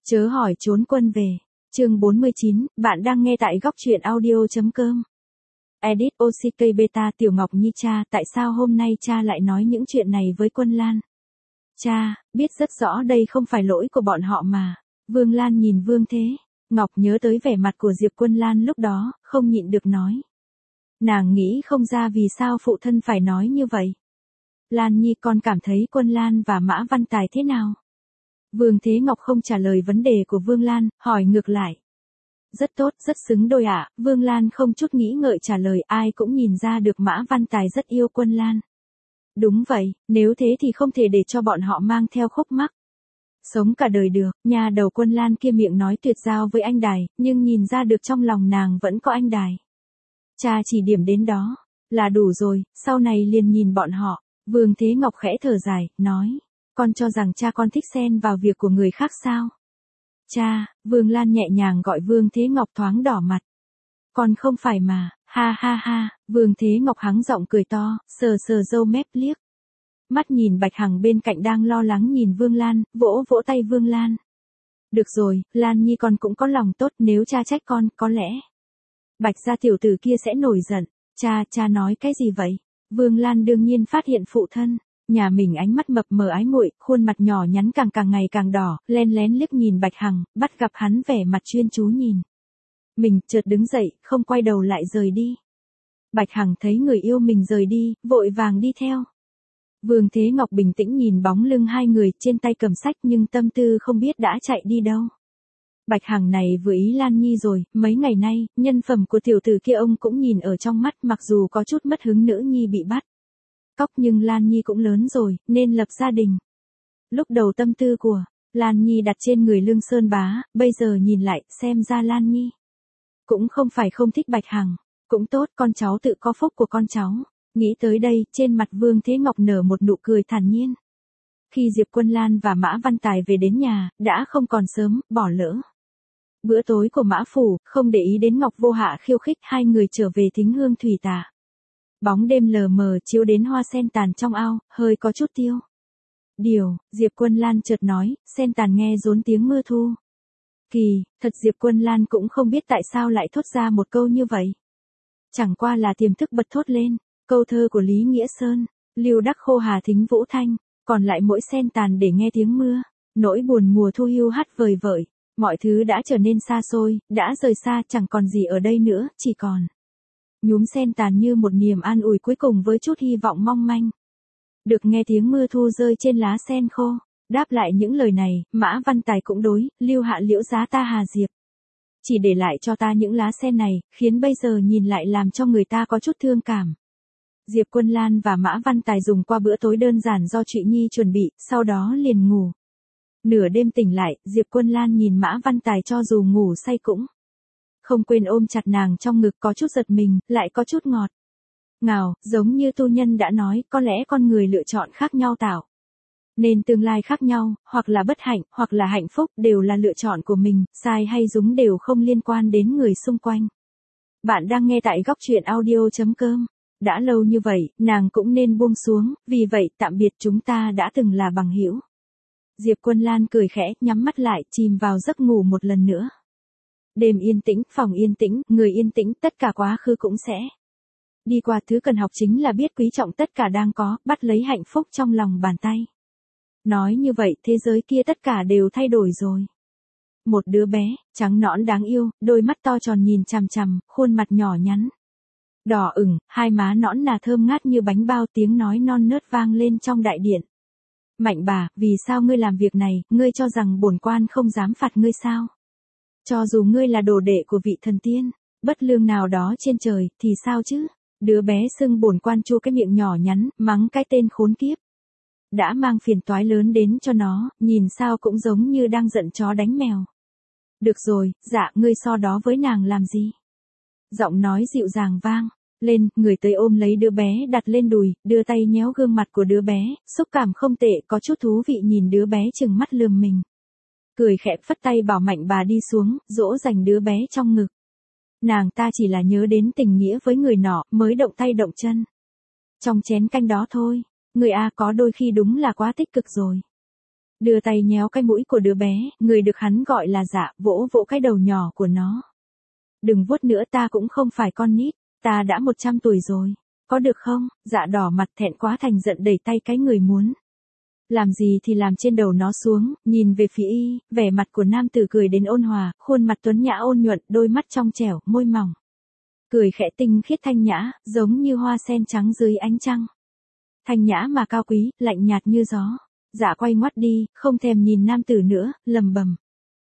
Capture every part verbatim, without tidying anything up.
Chớ hỏi trốn quân về. Chương bốn mươi chín, bạn đang nghe tại góc truyện audio.com. Edit ô xê ca Beta. Tiểu Ngọc Nhi: cha, tại sao hôm nay cha lại nói những chuyện này với Quân Lan? Cha, biết rất rõ đây không phải lỗi của bọn họ mà. Vương Lan nhìn Vương Thế Ngọc nhớ tới vẻ mặt của Diệp Quân Lan lúc đó, không nhịn được nói. Nàng nghĩ không ra vì sao phụ thân phải nói như vậy. Lan Nhi, con cảm thấy Quân Lan và Mã Văn Tài thế nào? Vương Thế Ngọc không trả lời vấn đề của Vương Lan, hỏi ngược lại. Rất tốt, rất xứng đôi ạ. Vương Lan không chút nghĩ ngợi trả lời, ai cũng nhìn ra được Mã Văn Tài rất yêu Quân Lan. Đúng vậy, nếu thế thì không thể để cho bọn họ mang theo khúc mắc. Sống cả đời được, nhà đầu Quân Lan kia miệng nói tuyệt giao với anh Đài, nhưng nhìn ra được trong lòng nàng vẫn có anh Đài. Cha chỉ điểm đến đó là đủ rồi, sau này liền nhìn bọn họ. Vương Thế Ngọc khẽ thở dài, nói. Con cho rằng cha con thích xen vào việc của người khác sao? Cha, Vương Lan nhẹ nhàng gọi Vương Thế Ngọc, thoáng đỏ mặt. Con không phải mà, ha ha ha. Vương Thế Ngọc hắng giọng cười to, sờ sờ râu mép liếc. Mắt nhìn Bạch Hằng bên cạnh đang lo lắng nhìn Vương Lan, vỗ vỗ tay Vương Lan. Được rồi, Lan Nhi con cũng có lòng tốt, nếu cha trách con, có lẽ Bạch gia tiểu tử kia sẽ nổi giận. Cha, cha nói cái gì vậy? Vương Lan đương nhiên phát hiện phụ thân nhà mình ánh mắt mập mờ ái muội, khuôn mặt nhỏ nhắn càng càng ngày càng đỏ, len lén liếc nhìn Bạch Hằng, bắt gặp hắn vẻ mặt chuyên chú nhìn mình, chợt đứng dậy, không quay đầu lại rời đi. Bạch Hằng thấy người yêu mình rời đi, vội vàng đi theo. Vương Thế Ngọc bình tĩnh nhìn bóng lưng hai người, trên tay cầm sách nhưng tâm tư không biết đã chạy đi đâu. Bạch Hằng này vừa ý Lan Nhi rồi, mấy ngày nay, nhân phẩm của tiểu tử kia ông cũng nhìn ở trong mắt, mặc dù có chút mất hứng nữ nhi bị bắt cóc nhưng Lan Nhi cũng lớn rồi, nên lập gia đình. Lúc đầu tâm tư của Lan Nhi đặt trên người Lương Sơn Bá, bây giờ nhìn lại, xem ra Lan Nhi cũng không phải không thích Bạch Hằng. Cũng tốt, con cháu tự có phúc của con cháu. Nghĩ tới đây, trên mặt Vương Thế Ngọc nở một nụ cười thản nhiên. Khi Diệp Quân Lan và Mã Văn Tài về đến nhà, đã không còn sớm, bỏ lỡ bữa tối của Mã Phủ, không để ý đến Ngọc Vô Hạ khiêu khích, hai người trở về thính hương thủy tạ. Bóng đêm lờ mờ chiếu đến hoa sen tàn trong ao, hơi có chút tiêu điều. Diệp Quân Lan chợt nói, sen tàn nghe rốn tiếng mưa thu. Kỳ, thật Diệp Quân Lan cũng không biết tại sao lại thốt ra một câu như vậy. Chẳng qua là tiềm thức bật thốt lên, câu thơ của Lý Nghĩa Sơn, Lưu Đắc Khô Hà Thính Vũ Thanh, còn lại mỗi sen tàn để nghe tiếng mưa, nỗi buồn mùa thu hiu hắt vời vợi, mọi thứ đã trở nên xa xôi, đã rời xa, chẳng còn gì ở đây nữa, chỉ còn nhúm sen tàn như một niềm an ủi cuối cùng với chút hy vọng mong manh. Được nghe tiếng mưa thu rơi trên lá sen khô, đáp lại những lời này, Mã Văn Tài cũng đối, Lưu Hạ Liễu giá ta Hà Diệp. Chỉ để lại cho ta những lá sen này, khiến bây giờ nhìn lại làm cho người ta có chút thương cảm. Diệp Quân Lan và Mã Văn Tài dùng qua bữa tối đơn giản do Trụy Nhi chuẩn bị, sau đó liền ngủ. Nửa đêm tỉnh lại, Diệp Quân Lan nhìn Mã Văn Tài cho dù ngủ say cũng không quên ôm chặt nàng trong ngực, có chút giật mình, lại có chút ngọt ngào, giống như tu nhân đã nói, có lẽ con người lựa chọn khác nhau tạo nên tương lai khác nhau, hoặc là bất hạnh, hoặc là hạnh phúc, đều là lựa chọn của mình, sai hay đúng đều không liên quan đến người xung quanh. Bạn đang nghe tại góc truyện audio.com. Đã lâu như vậy, nàng cũng nên buông xuống, vì vậy tạm biệt, chúng ta đã từng là bằng hữu. Diệp Quân Lan cười khẽ, nhắm mắt lại, chìm vào giấc ngủ một lần nữa. Đêm yên tĩnh, phòng yên tĩnh, người yên tĩnh, tất cả quá khứ cũng sẽ đi qua. Thứ cần học chính là biết quý trọng tất cả đang có, bắt lấy hạnh phúc trong lòng bàn tay. Nói như vậy, thế giới kia tất cả đều thay đổi rồi. Một đứa bé, trắng nõn đáng yêu, đôi mắt to tròn nhìn chằm chằm, khuôn mặt nhỏ nhắn đỏ ửng, hai má nõn nà thơm ngát như bánh bao, tiếng nói non nớt vang lên trong đại điện. Mạnh bà, vì sao ngươi làm việc này, ngươi cho rằng bổn quan không dám phạt ngươi sao? Cho dù ngươi là đồ đệ của vị thần tiên bất lương nào đó trên trời, thì sao chứ? Đứa bé xưng bổn quan chu cái miệng nhỏ nhắn, mắng cái tên khốn kiếp đã mang phiền toái lớn đến cho nó, nhìn sao cũng giống như đang giận chó đánh mèo. Được rồi, dạ, ngươi so đó với nàng làm gì? Giọng nói dịu dàng vang lên, người tới ôm lấy đứa bé đặt lên đùi, đưa tay nhéo gương mặt của đứa bé, xúc cảm không tệ, có chút thú vị nhìn đứa bé chừng mắt lườm mình. Cười khẽ phất tay bảo Mạnh bà đi xuống, dỗ dành đứa bé trong ngực. Nàng ta chỉ là nhớ đến tình nghĩa với người nọ, mới động tay động chân trong chén canh đó thôi. Người A có đôi khi đúng là quá tích cực rồi. Đưa tay nhéo cái mũi của đứa bé, người được hắn gọi là Dạ, vỗ vỗ cái đầu nhỏ của nó. Đừng vuốt nữa, ta cũng không phải con nít, ta đã một trăm tuổi rồi. Có được không? Dạ đỏ mặt thẹn quá thành giận đẩy tay cái người muốn làm gì thì làm trên đầu nó xuống, nhìn về phía y, vẻ mặt của nam tử cười đến ôn hòa, khuôn mặt tuấn nhã ôn nhuận, đôi mắt trong trẻo, môi mỏng. Cười khẽ tinh khiết thanh nhã, giống như hoa sen trắng dưới ánh trăng. Thanh nhã mà cao quý, lạnh nhạt như gió. Dạ quay ngoắt đi, không thèm nhìn nam tử nữa, lầm bầm.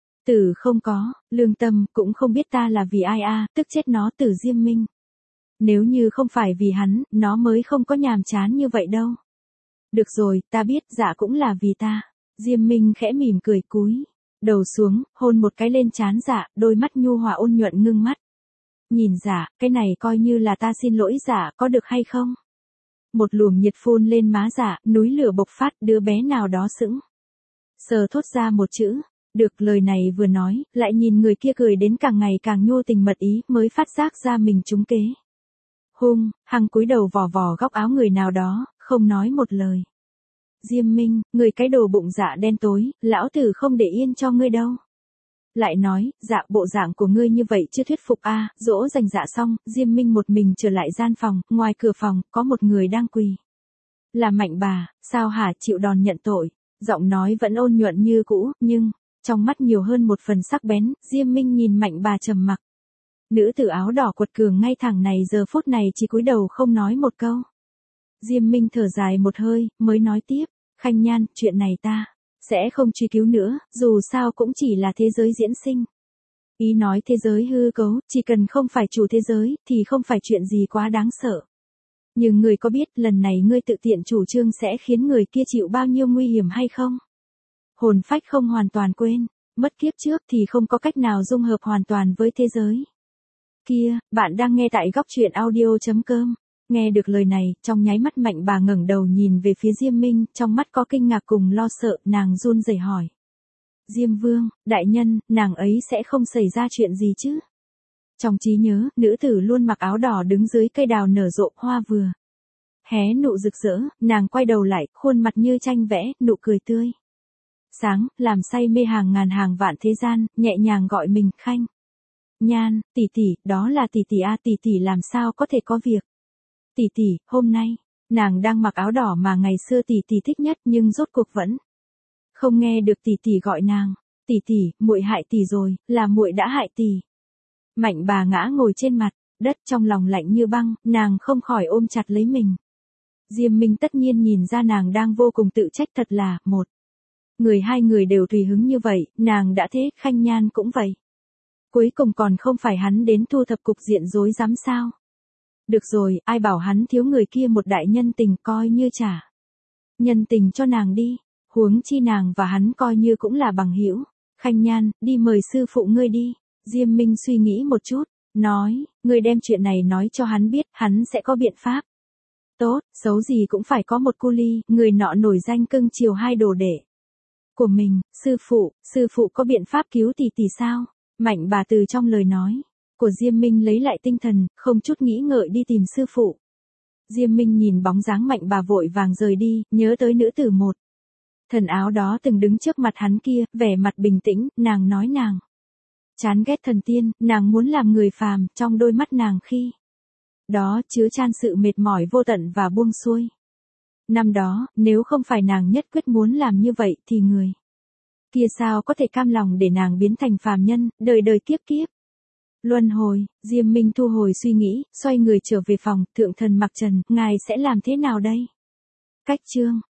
Tử không có, lương tâm, cũng không biết ta là vì ai a, à, tức chết nó Tử Diêm Minh. Nếu như không phải vì hắn, nó mới không có nhàm chán như vậy đâu. Được rồi, ta biết, Dạ cũng là vì ta. Diêm Minh khẽ mỉm cười cúi đầu xuống, hôn một cái lên trán Dạ, đôi mắt nhu hòa ôn nhuận ngưng mắt. Nhìn Dạ, cái này coi như là ta xin lỗi Dạ, có được hay không? Một luồng nhiệt phun lên má Dạ, núi lửa bộc phát, đứa bé nào đó sững sờ thốt ra một chữ. Được, lời này vừa nói, lại nhìn người kia cười đến càng ngày càng nhô tình mật ý, mới phát giác ra mình trúng kế. Hung hăng cúi đầu vò vò góc áo người nào đó, không nói một lời. Diêm Minh, người cái đồ bụng Dạ đen tối, lão tử không để yên cho ngươi đâu. Lại nói, Dạ bộ dạng của ngươi như vậy chưa thuyết phục a. À, dỗ dành Dạ xong, Diêm Minh một mình trở lại gian phòng, ngoài cửa phòng, có một người đang quỳ. Là Mạnh bà, sao hả, chịu đòn nhận tội. Giọng nói vẫn ôn nhuận như cũ, nhưng trong mắt nhiều hơn một phần sắc bén. Diêm Minh nhìn Mạnh bà trầm mặc. Nữ tử áo đỏ quật cường ngay thẳng này giờ phút này chỉ cúi đầu không nói một câu. Diêm Minh thở dài một hơi, mới nói tiếp, Khanh Nhan, chuyện này ta sẽ không truy cứu nữa, dù sao cũng chỉ là thế giới diễn sinh. Ý nói thế giới hư cấu, chỉ cần không phải chủ thế giới, thì không phải chuyện gì quá đáng sợ. Nhưng người có biết lần này ngươi tự tiện chủ trương sẽ khiến người kia chịu bao nhiêu nguy hiểm hay không? Hồn phách không hoàn toàn quên, mất kiếp trước thì không có cách nào dung hợp hoàn toàn với thế giới. Kia, bạn đang nghe tại góc truyện audio chấm com. Nghe được lời này, trong nháy mắt Mạnh bà ngẩng đầu nhìn về phía Diêm Minh, trong mắt có kinh ngạc cùng lo sợ, nàng run rẩy hỏi. Diêm Vương, đại nhân, nàng ấy sẽ không xảy ra chuyện gì chứ? Trong trí nhớ, nữ tử luôn mặc áo đỏ đứng dưới cây đào nở rộ, hoa vừa hé nụ rực rỡ, nàng quay đầu lại, khuôn mặt như tranh vẽ, nụ cười tươi sáng, làm say mê hàng ngàn hàng vạn thế gian, nhẹ nhàng gọi mình Khanh Nhan, tỷ tỷ, đó là tỷ tỷ a, tỷ tỷ làm sao có thể có việc. Tỷ tỷ, hôm nay, nàng đang mặc áo đỏ mà ngày xưa tỷ tỷ thích nhất nhưng rốt cuộc vẫn không nghe được tỷ tỷ gọi nàng. Tỷ tỷ, muội hại tỷ rồi, là muội đã hại tỷ. Mạnh bà ngã ngồi trên mặt đất, trong lòng lạnh như băng, nàng không khỏi ôm chặt lấy mình. Diêm Minh tất nhiên nhìn ra nàng đang vô cùng tự trách, thật là, một người hai người đều tùy hứng như vậy, nàng đã thế, Khanh Nhan cũng vậy. Cuối cùng còn không phải hắn đến thu thập cục diện rối rắm sao? Được rồi, ai bảo hắn thiếu người kia một đại nhân tình, coi như trả nhân tình cho nàng đi. Huống chi nàng và hắn coi như cũng là bằng hữu. Khanh Nhan, đi mời sư phụ ngươi đi. Diêm Minh suy nghĩ một chút, nói, ngươi đem chuyện này nói cho hắn biết, hắn sẽ có biện pháp. Tốt, xấu gì cũng phải có một cu ly, người nọ nổi danh cưng chiều hai đồ đệ của mình. Sư phụ, sư phụ có biện pháp cứu tỷ tỷ sao? Mạnh bà từ trong lời nói của Diêm Minh lấy lại tinh thần, không chút nghĩ ngợi đi tìm sư phụ. Diêm Minh nhìn bóng dáng Mạnh bà vội vàng rời đi, nhớ tới nữ tử một thần áo đó từng đứng trước mặt hắn kia, vẻ mặt bình tĩnh, nàng nói nàng chán ghét thần tiên, nàng muốn làm người phàm, trong đôi mắt nàng khi đó chứa chan sự mệt mỏi vô tận và buông xuôi. Năm đó, nếu không phải nàng nhất quyết muốn làm như vậy thì người kia sao có thể cam lòng để nàng biến thành phàm nhân, đời đời kiếp kiếp luân hồi. Diêm Minh thu hồi suy nghĩ, xoay người trở về phòng. Thượng thần Mặc Trần, ngài sẽ làm thế nào đây? Cách chương